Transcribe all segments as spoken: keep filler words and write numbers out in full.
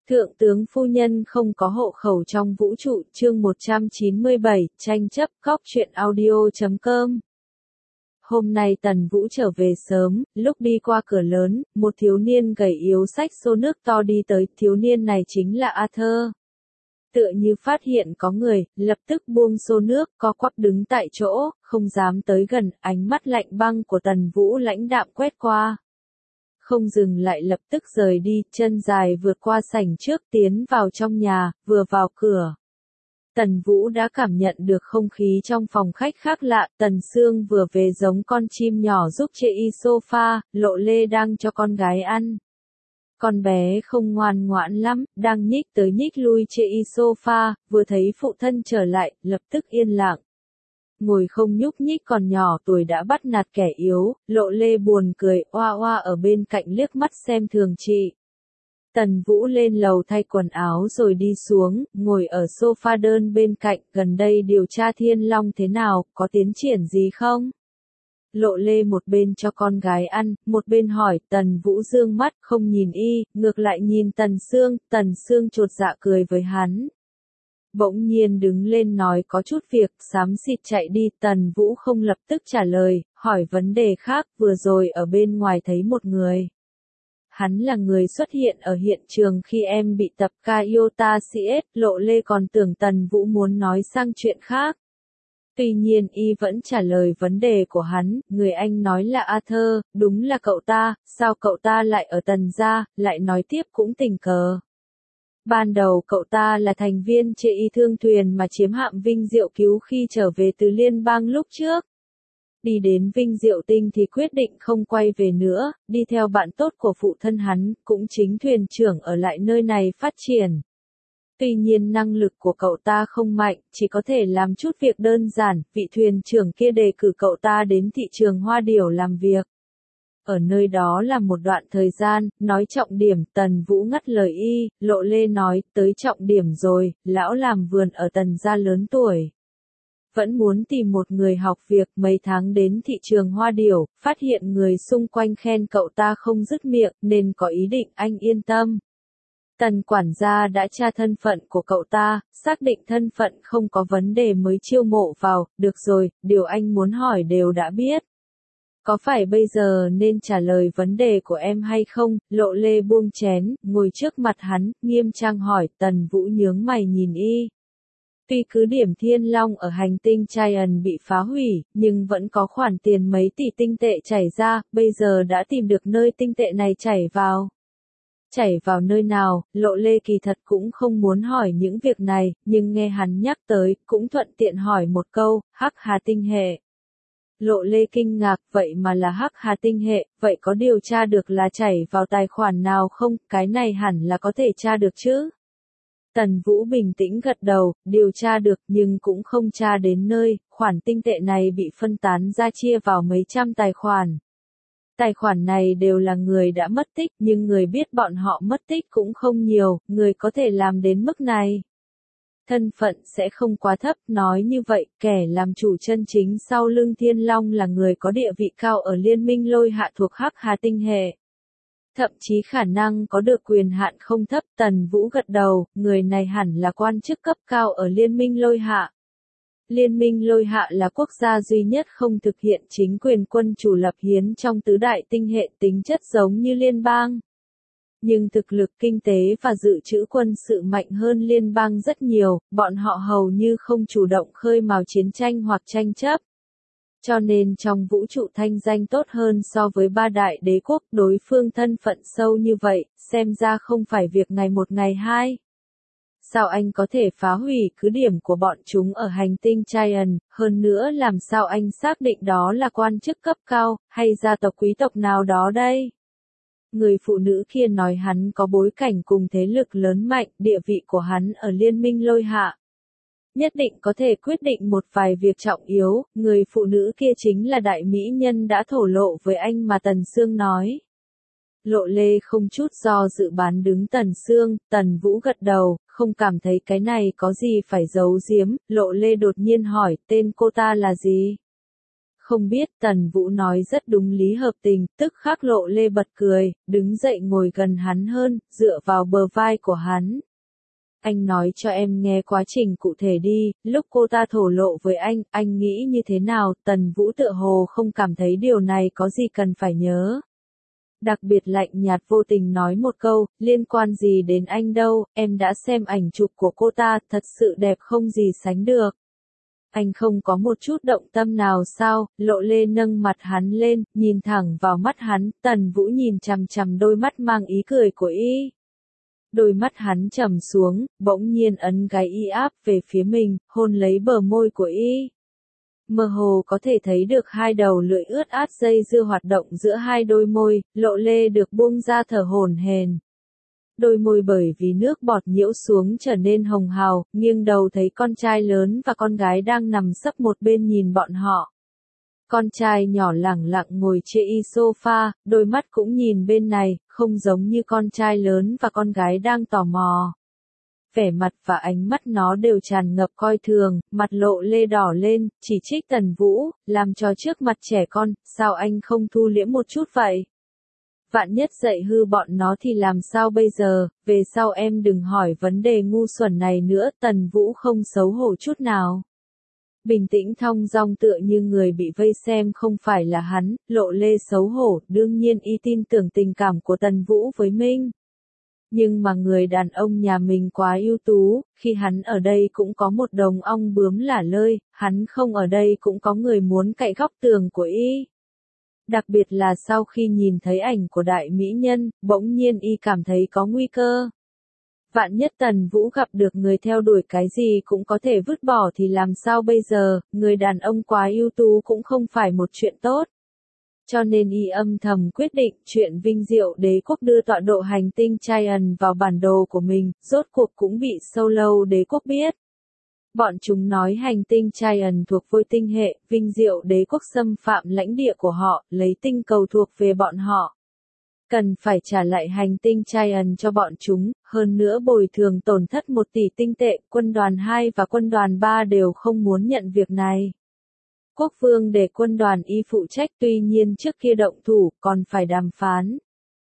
Thượng tướng phu nhân không có hộ khẩu trong vũ trụ, chương một trăm chín mươi bảy, tranh chấp, cóc truyện audio chấm com. Hôm nay Tần Vũ trở về sớm, lúc đi qua cửa lớn, một thiếu niên gầy yếu xách xô nước to đi tới, thiếu niên này chính là Arthur. Tựa như phát hiện có người, lập tức buông xô nước, co quắp đứng tại chỗ, không dám tới gần, ánh mắt lạnh băng của Tần Vũ lãnh đạm quét qua. Không dừng lại lập tức rời đi, chân dài vượt qua sảnh trước tiến vào trong nhà, vừa vào cửa. Tần Vũ đã cảm nhận được không khí trong phòng khách khác lạ, Tần Sương vừa về giống con chim nhỏ giúp chê y sofa, Lộ Lê đang cho con gái ăn. Con bé không ngoan ngoãn lắm, đang nhích tới nhích lui chê y sofa, vừa thấy phụ thân trở lại, lập tức yên lặng. Ngồi không nhúc nhích còn nhỏ tuổi đã bắt nạt kẻ yếu, Lộ Lê buồn cười, oa oa ở bên cạnh liếc mắt xem thường chị. Tần Vũ lên lầu thay quần áo rồi đi xuống, ngồi ở sofa đơn bên cạnh, gần đây điều tra Thiên Long thế nào, có tiến triển gì không? Lộ Lê một bên cho con gái ăn, một bên hỏi, Tần Vũ dương mắt, không nhìn y, ngược lại nhìn Tần Sương, Tần Sương chột dạ cười với hắn. Bỗng nhiên đứng lên nói có chút việc, xám xịt chạy đi, Tần Vũ không lập tức trả lời, hỏi vấn đề khác, vừa rồi ở bên ngoài thấy một người. Hắn là người xuất hiện ở hiện trường khi em bị tập Kyota xê ét, Lộ Lê còn tưởng Tần Vũ muốn nói sang chuyện khác. Tuy nhiên y vẫn trả lời vấn đề của hắn, người anh nói là Arthur, đúng là cậu ta, sao cậu ta lại ở Tần gia, lại nói tiếp cũng tình cờ. Ban đầu cậu ta là thành viên chê y thương thuyền mà chiếm hạm Vinh Diệu cứu khi trở về từ liên bang lúc trước. Đi đến Vinh Diệu Tinh thì quyết định không quay về nữa, đi theo bạn tốt của phụ thân hắn, cũng chính thuyền trưởng ở lại nơi này phát triển. Tuy nhiên năng lực của cậu ta không mạnh, chỉ có thể làm chút việc đơn giản, vị thuyền trưởng kia đề cử cậu ta đến thị trường Hoa Điểu làm việc. Ở nơi đó là một đoạn thời gian, nói trọng điểm, Tần Vũ ngắt lời y, Lộ Lê nói, tới trọng điểm rồi, lão làm vườn ở Tần gia lớn tuổi. Vẫn muốn tìm một người học việc, mấy tháng đến thị trường Hoa Điểu, phát hiện người xung quanh khen cậu ta không dứt miệng, nên có ý định anh yên tâm. Tần quản gia đã tra thân phận của cậu ta, xác định thân phận không có vấn đề mới chiêu mộ vào, được rồi, điều anh muốn hỏi đều đã biết. Có phải bây giờ nên trả lời vấn đề của em hay không? Lộ Lê buông chén, ngồi trước mặt hắn, nghiêm trang hỏi, Tần Vũ nhướng mày nhìn y. Tuy cứ điểm Thiên Long ở hành tinh Traian bị phá hủy, nhưng vẫn có khoản tiền mấy tỷ tinh tệ chảy ra, bây giờ đã tìm được nơi tinh tệ này chảy vào. Chảy vào nơi nào, Lộ Lê kỳ thật cũng không muốn hỏi những việc này, nhưng nghe hắn nhắc tới, cũng thuận tiện hỏi một câu, Hắc Hà tinh hệ. Lộ Lê kinh ngạc, vậy mà là Hắc Hà tinh hệ, vậy có điều tra được là chảy vào tài khoản nào không, cái này hẳn là có thể tra được chứ. Tần Vũ bình tĩnh gật đầu, điều tra được nhưng cũng không tra đến nơi, khoản tinh tệ này bị phân tán ra chia vào mấy trăm tài khoản. Tài khoản này đều là người đã mất tích, nhưng người biết bọn họ mất tích cũng không nhiều, người có thể làm đến mức này. Thân phận sẽ không quá thấp, nói như vậy, kẻ làm chủ chân chính sau lưng Thiên Long là người có địa vị cao ở Liên minh Lôi Hạ thuộc Hắc Hà tinh hệ. Thậm chí khả năng có được quyền hạn không thấp, Tần Vũ gật đầu, người này hẳn là quan chức cấp cao ở Liên minh Lôi Hạ. Liên minh Lôi Hạ là quốc gia duy nhất không thực hiện chính quyền quân chủ lập hiến trong tứ đại tinh hệ, tính chất giống như liên bang. Nhưng thực lực kinh tế và dự trữ quân sự mạnh hơn liên bang rất nhiều, bọn họ hầu như không chủ động khơi mào chiến tranh hoặc tranh chấp. Cho nên trong vũ trụ thanh danh tốt hơn so với ba đại đế quốc, đối phương thân phận sâu như vậy, xem ra không phải việc ngày một ngày hai. Sao anh có thể phá hủy cứ điểm của bọn chúng ở hành tinh Traian, hơn nữa làm sao anh xác định đó là quan chức cấp cao, hay gia tộc quý tộc nào đó đây? Người phụ nữ kia nói hắn có bối cảnh cùng thế lực lớn mạnh, địa vị của hắn ở Liên minh Lôi Hạ. Nhất định có thể quyết định một vài việc trọng yếu, người phụ nữ kia chính là đại mỹ nhân đã thổ lộ với anh mà Tần Sương nói. Lộ Lê không chút do dự bán đứng Tần Sương, Tần Vũ gật đầu, không cảm thấy cái này có gì phải giấu giếm, Lộ Lê đột nhiên hỏi, tên cô ta là gì? Không biết, Tần Vũ nói rất đúng lý hợp tình, tức khắc Lộ Lê bật cười, đứng dậy ngồi gần hắn hơn, dựa vào bờ vai của hắn. Anh nói cho em nghe quá trình cụ thể đi, lúc cô ta thổ lộ với anh, anh nghĩ như thế nào? Tần Vũ tựa hồ không cảm thấy điều này có gì cần phải nhớ. Đặc biệt lạnh nhạt vô tình nói một câu, liên quan gì đến anh đâu, em đã xem ảnh chụp của cô ta, thật sự đẹp không gì sánh được. Anh không có một chút động tâm nào sao? Lộ Lê nâng mặt hắn lên, nhìn thẳng vào mắt hắn, Tần Vũ nhìn chằm chằm đôi mắt mang ý cười của y. Đôi mắt hắn trầm xuống, bỗng nhiên ấn gáy y áp về phía mình, hôn lấy bờ môi của y. Mơ hồ có thể thấy được hai đầu lưỡi ướt át dây dưa hoạt động giữa hai đôi môi, Lộ Lê được buông ra thở hổn hển. Đôi môi bởi vì nước bọt nhiễu xuống trở nên hồng hào, nghiêng đầu thấy con trai lớn và con gái đang nằm sấp một bên nhìn bọn họ. Con trai nhỏ lẳng lặng ngồi trên y sofa, đôi mắt cũng nhìn bên này, không giống như con trai lớn và con gái đang tò mò. Vẻ mặt và ánh mắt nó đều tràn ngập coi thường, mặt Lộ Lê đỏ lên, chỉ trích Tần Vũ, làm trò trước mặt trẻ con, sao anh không thu liễm một chút vậy? Vạn nhất dạy hư bọn nó thì làm sao bây giờ, về sau em đừng hỏi vấn đề ngu xuẩn này nữa, Tần Vũ không xấu hổ chút nào. Bình tĩnh thong dong tựa như người bị vây xem không phải là hắn, Lộ Lê xấu hổ, đương nhiên y tin tưởng tình cảm của Tần Vũ với Minh. Nhưng mà người đàn ông nhà mình quá ưu tú, khi hắn ở đây cũng có một đống ong bướm lả lơi, hắn không ở đây cũng có người muốn cậy góc tường của y. Đặc biệt là sau khi nhìn thấy ảnh của đại mỹ nhân, bỗng nhiên y cảm thấy có nguy cơ. Vạn nhất Tần Vũ gặp được người theo đuổi cái gì cũng có thể vứt bỏ thì làm sao bây giờ, người đàn ông quá ưu tú cũng không phải một chuyện tốt. Cho nên y âm thầm quyết định chuyện vinh diệu đế quốc đưa tọa độ hành tinh Giant vào bản đồ của mình, rốt cuộc cũng bị Solo đế quốc biết. Bọn chúng nói hành tinh Giant thuộc Vôi tinh hệ, vinh diệu đế quốc xâm phạm lãnh địa của họ, lấy tinh cầu thuộc về bọn họ. Cần phải trả lại hành tinh Giant cho bọn chúng, hơn nữa bồi thường tổn thất một tỷ tinh tệ, quân đoàn hai và quân đoàn ba đều không muốn nhận việc này. Quốc vương để quân đoàn y phụ trách, tuy nhiên trước kia động thủ, còn phải đàm phán.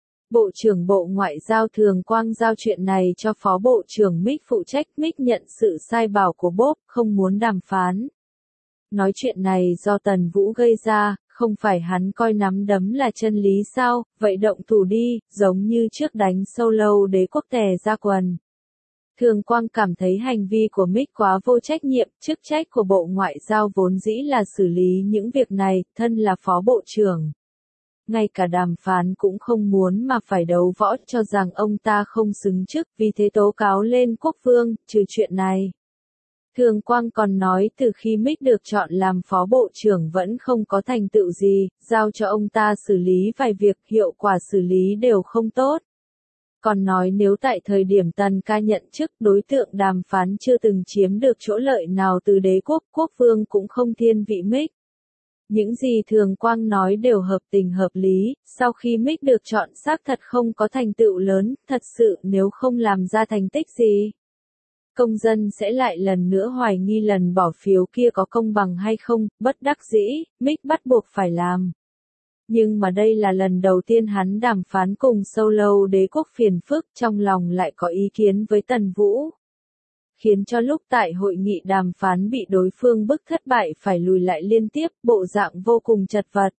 Bộ trưởng Bộ Ngoại giao Thường Quang giao chuyện này cho Phó Bộ trưởng Mick phụ trách, Mick nhận sự sai bảo của Bob, không muốn đàm phán. Nói chuyện này do Tần Vũ gây ra, không phải hắn coi nắm đấm là chân lý sao, vậy động thủ đi, giống như trước đánh Solo đế quốc tè ra quần. Thường Quang cảm thấy hành vi của Mick quá vô trách nhiệm, chức trách của Bộ Ngoại giao vốn dĩ là xử lý những việc này, thân là Phó Bộ trưởng. Ngay cả đàm phán cũng không muốn mà phải đấu võ cho rằng ông ta không xứng chức, vì thế tố cáo lên quốc vương, trừ chuyện này. Thường Quang còn nói từ khi Mick được chọn làm Phó Bộ trưởng vẫn không có thành tựu gì, giao cho ông ta xử lý vài việc, hiệu quả xử lý đều không tốt. Còn nói nếu tại thời điểm Tần ca nhận chức, đối tượng đàm phán chưa từng chiếm được chỗ lợi nào từ đế quốc, quốc vương cũng không thiên vị Mick. Những gì Thường Quang nói đều hợp tình hợp lý, sau khi Mick được chọn xác thật không có thành tựu lớn, thật sự nếu không làm ra thành tích gì. Công dân sẽ lại lần nữa hoài nghi lần bỏ phiếu kia có công bằng hay không, bất đắc dĩ, Mick bắt buộc phải làm. Nhưng mà đây là lần đầu tiên hắn đàm phán cùng Solo đế quốc phiền phức, trong lòng lại có ý kiến với Tần Vũ. Khiến cho lúc tại hội nghị đàm phán bị đối phương bức thất bại phải lùi lại liên tiếp, bộ dạng vô cùng chật vật.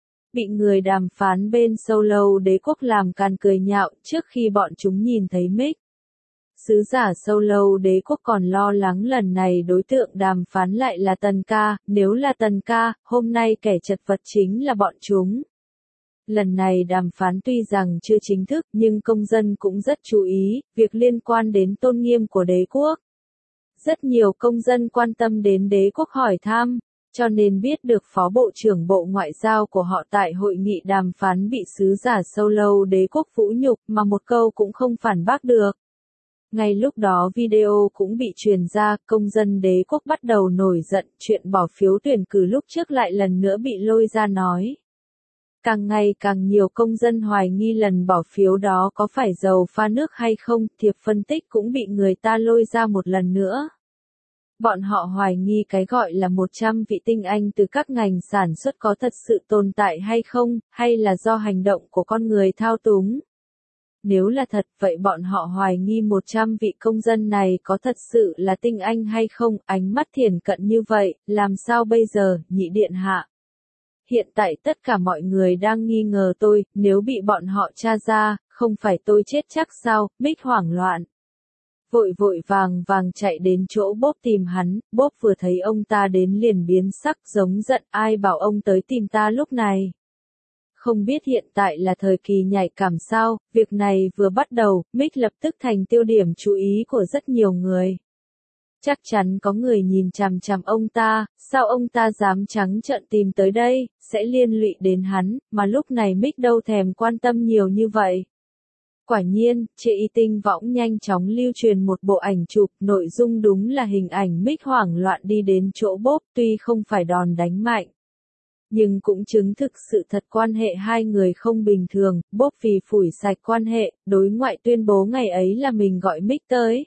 Bị người đàm phán bên Solo đế quốc làm càn cười nhạo trước khi bọn chúng nhìn thấy Mick. Sứ giả Solo đế quốc còn lo lắng lần này đối tượng đàm phán lại là Tần ca, nếu là Tần ca, hôm nay kẻ chật vật chính là bọn chúng. Lần này đàm phán tuy rằng chưa chính thức nhưng công dân cũng rất chú ý, việc liên quan đến tôn nghiêm của đế quốc. Rất nhiều công dân quan tâm đến đế quốc hỏi thăm, cho nên biết được Phó Bộ trưởng Bộ Ngoại giao của họ tại hội nghị đàm phán bị sứ giả Solo đế quốc vũ nhục mà một câu cũng không phản bác được. Ngay lúc đó video cũng bị truyền ra, công dân đế quốc bắt đầu nổi giận, chuyện bỏ phiếu tuyển cử lúc trước lại lần nữa bị lôi ra nói. Càng ngày càng nhiều công dân hoài nghi lần bỏ phiếu đó có phải dầu pha nước hay không, thiệp phân tích cũng bị người ta lôi ra một lần nữa. Bọn họ hoài nghi cái gọi là một trăm vị tinh anh từ các ngành sản xuất có thật sự tồn tại hay không, hay là do hành động của con người thao túng. Nếu là thật, vậy bọn họ hoài nghi một trăm vị công dân này có thật sự là tinh anh hay không, ánh mắt thiển cận như vậy, làm sao bây giờ, nhị điện hạ? Hiện tại tất cả mọi người đang nghi ngờ tôi, nếu bị bọn họ tra ra, không phải tôi chết chắc sao, Mick hoảng loạn. Vội vội vàng vàng chạy đến chỗ Bob tìm hắn, Bob vừa thấy ông ta đến liền biến sắc giống giận, ai bảo ông tới tìm ta lúc này. Không biết hiện tại là thời kỳ nhạy cảm sao, việc này vừa bắt đầu, Mick lập tức thành tiêu điểm chú ý của rất nhiều người. Chắc chắn có người nhìn chằm chằm ông ta, sao ông ta dám trắng trợn tìm tới đây, sẽ liên lụy đến hắn, mà lúc này Mick đâu thèm quan tâm nhiều như vậy. Quả nhiên, trên y tinh võng nhanh chóng lưu truyền một bộ ảnh chụp, nội dung đúng là hình ảnh Mick hoảng loạn đi đến chỗ Bob, tuy không phải đòn đánh mạnh. Nhưng cũng chứng thực sự thật quan hệ hai người không bình thường, Bob vì phủi sạch quan hệ, đối ngoại tuyên bố ngày ấy là mình gọi Mick tới.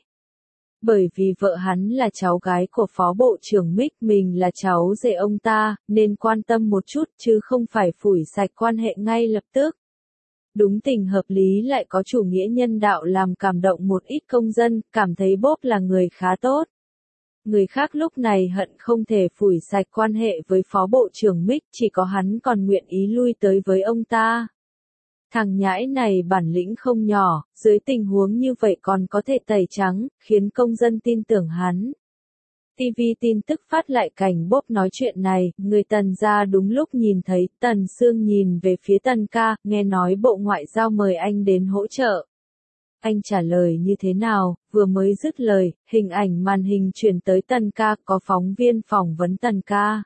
Bởi vì vợ hắn là cháu gái của phó bộ trưởng Mick, mình là cháu rể ông ta, nên quan tâm một chút chứ không phải phủi sạch quan hệ ngay lập tức. Đúng tình hợp lý lại có chủ nghĩa nhân đạo làm cảm động một ít công dân, cảm thấy Bob là người khá tốt. Người khác lúc này hận không thể phủi sạch quan hệ với phó bộ trưởng Mick, chỉ có hắn còn nguyện ý lui tới với ông ta. Thằng nhãi này bản lĩnh không nhỏ, dưới tình huống như vậy còn có thể tẩy trắng, khiến công dân tin tưởng hắn. ti vi tin tức phát lại cảnh Bob nói chuyện này, người Tần ra đúng lúc nhìn thấy, Tần Sương nhìn về phía Tần ca, nghe nói Bộ Ngoại giao mời anh đến hỗ trợ. Anh trả lời như thế nào, vừa mới dứt lời, hình ảnh màn hình chuyển tới Tần ca, có phóng viên phỏng vấn Tần ca.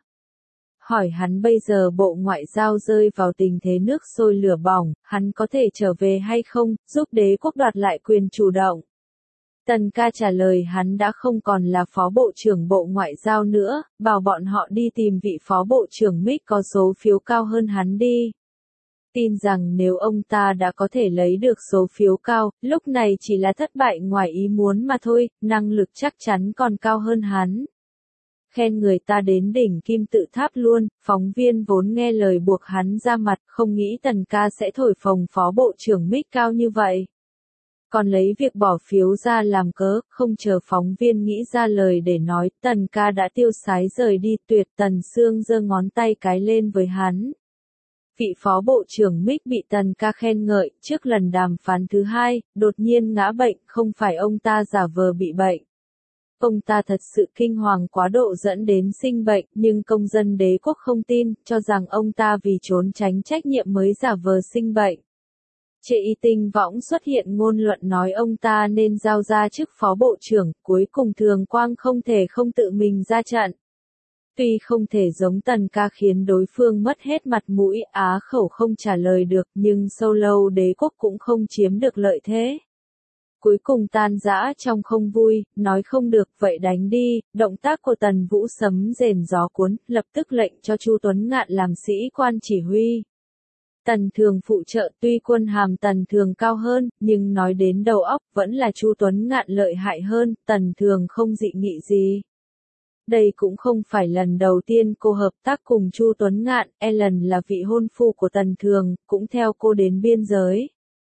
Hỏi hắn bây giờ Bộ Ngoại giao rơi vào tình thế nước sôi lửa bỏng, hắn có thể trở về hay không, giúp đế quốc đoạt lại quyền chủ động. Tần ca trả lời hắn đã không còn là phó bộ trưởng Bộ Ngoại giao nữa, bảo bọn họ đi tìm vị phó bộ trưởng Mick có số phiếu cao hơn hắn đi. Tin rằng nếu ông ta đã có thể lấy được số phiếu cao, lúc này chỉ là thất bại ngoài ý muốn mà thôi, năng lực chắc chắn còn cao hơn hắn. Khen người ta đến đỉnh kim tự tháp luôn, phóng viên vốn nghe lời buộc hắn ra mặt, không nghĩ Tần ca sẽ thổi phồng phó bộ trưởng Mick cao như vậy. Còn lấy việc bỏ phiếu ra làm cớ, không chờ phóng viên nghĩ ra lời để nói, Tần ca đã tiêu sái rời đi, tuyệt. Tần Sương giơ ngón tay cái lên với hắn. Vị phó bộ trưởng Mick bị Tần ca khen ngợi, trước lần đàm phán thứ hai, đột nhiên ngã bệnh, không phải ông ta giả vờ bị bệnh. Ông ta thật sự kinh hoàng quá độ dẫn đến sinh bệnh, nhưng công dân đế quốc không tin, cho rằng ông ta vì trốn tránh trách nhiệm mới giả vờ sinh bệnh. Trên y tinh võng xuất hiện ngôn luận nói ông ta nên giao ra chức phó bộ trưởng, cuối cùng Thường Quang không thể không tự mình ra trận. Tuy không thể giống Tần ca khiến đối phương mất hết mặt mũi, á khẩu không trả lời được, nhưng sâu lâu đế quốc cũng không chiếm được lợi thế. Cuối cùng tan rã trong không vui, nói không được vậy đánh đi, động tác của Tần Vũ sấm rền gió cuốn, lập tức lệnh cho Chu Tuấn Ngạn làm sĩ quan chỉ huy. Tần Thường phụ trợ, tuy quân hàm Tần Thường cao hơn, nhưng nói đến đầu óc vẫn là Chu Tuấn Ngạn lợi hại hơn, Tần Thường không dị nghị gì. Đây cũng không phải lần đầu tiên cô hợp tác cùng Chu Tuấn Ngạn, Ellen là vị hôn phu của Tần Thường, cũng theo cô đến biên giới.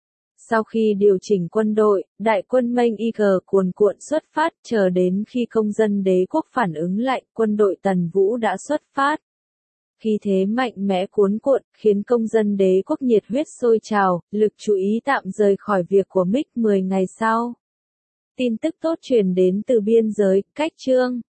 Sau khi điều chỉnh quân đội, đại quân Meng i giê cuồn cuộn xuất phát, chờ đến khi công dân đế quốc phản ứng lại, quân đội Tần Vũ đã xuất phát. Khi thế mạnh mẽ cuốn cuộn, khiến công dân đế quốc nhiệt huyết sôi trào, lực chú ý tạm rời khỏi việc của Mick. Mười ngày sau, tin tức tốt truyền đến từ biên giới, cách Trương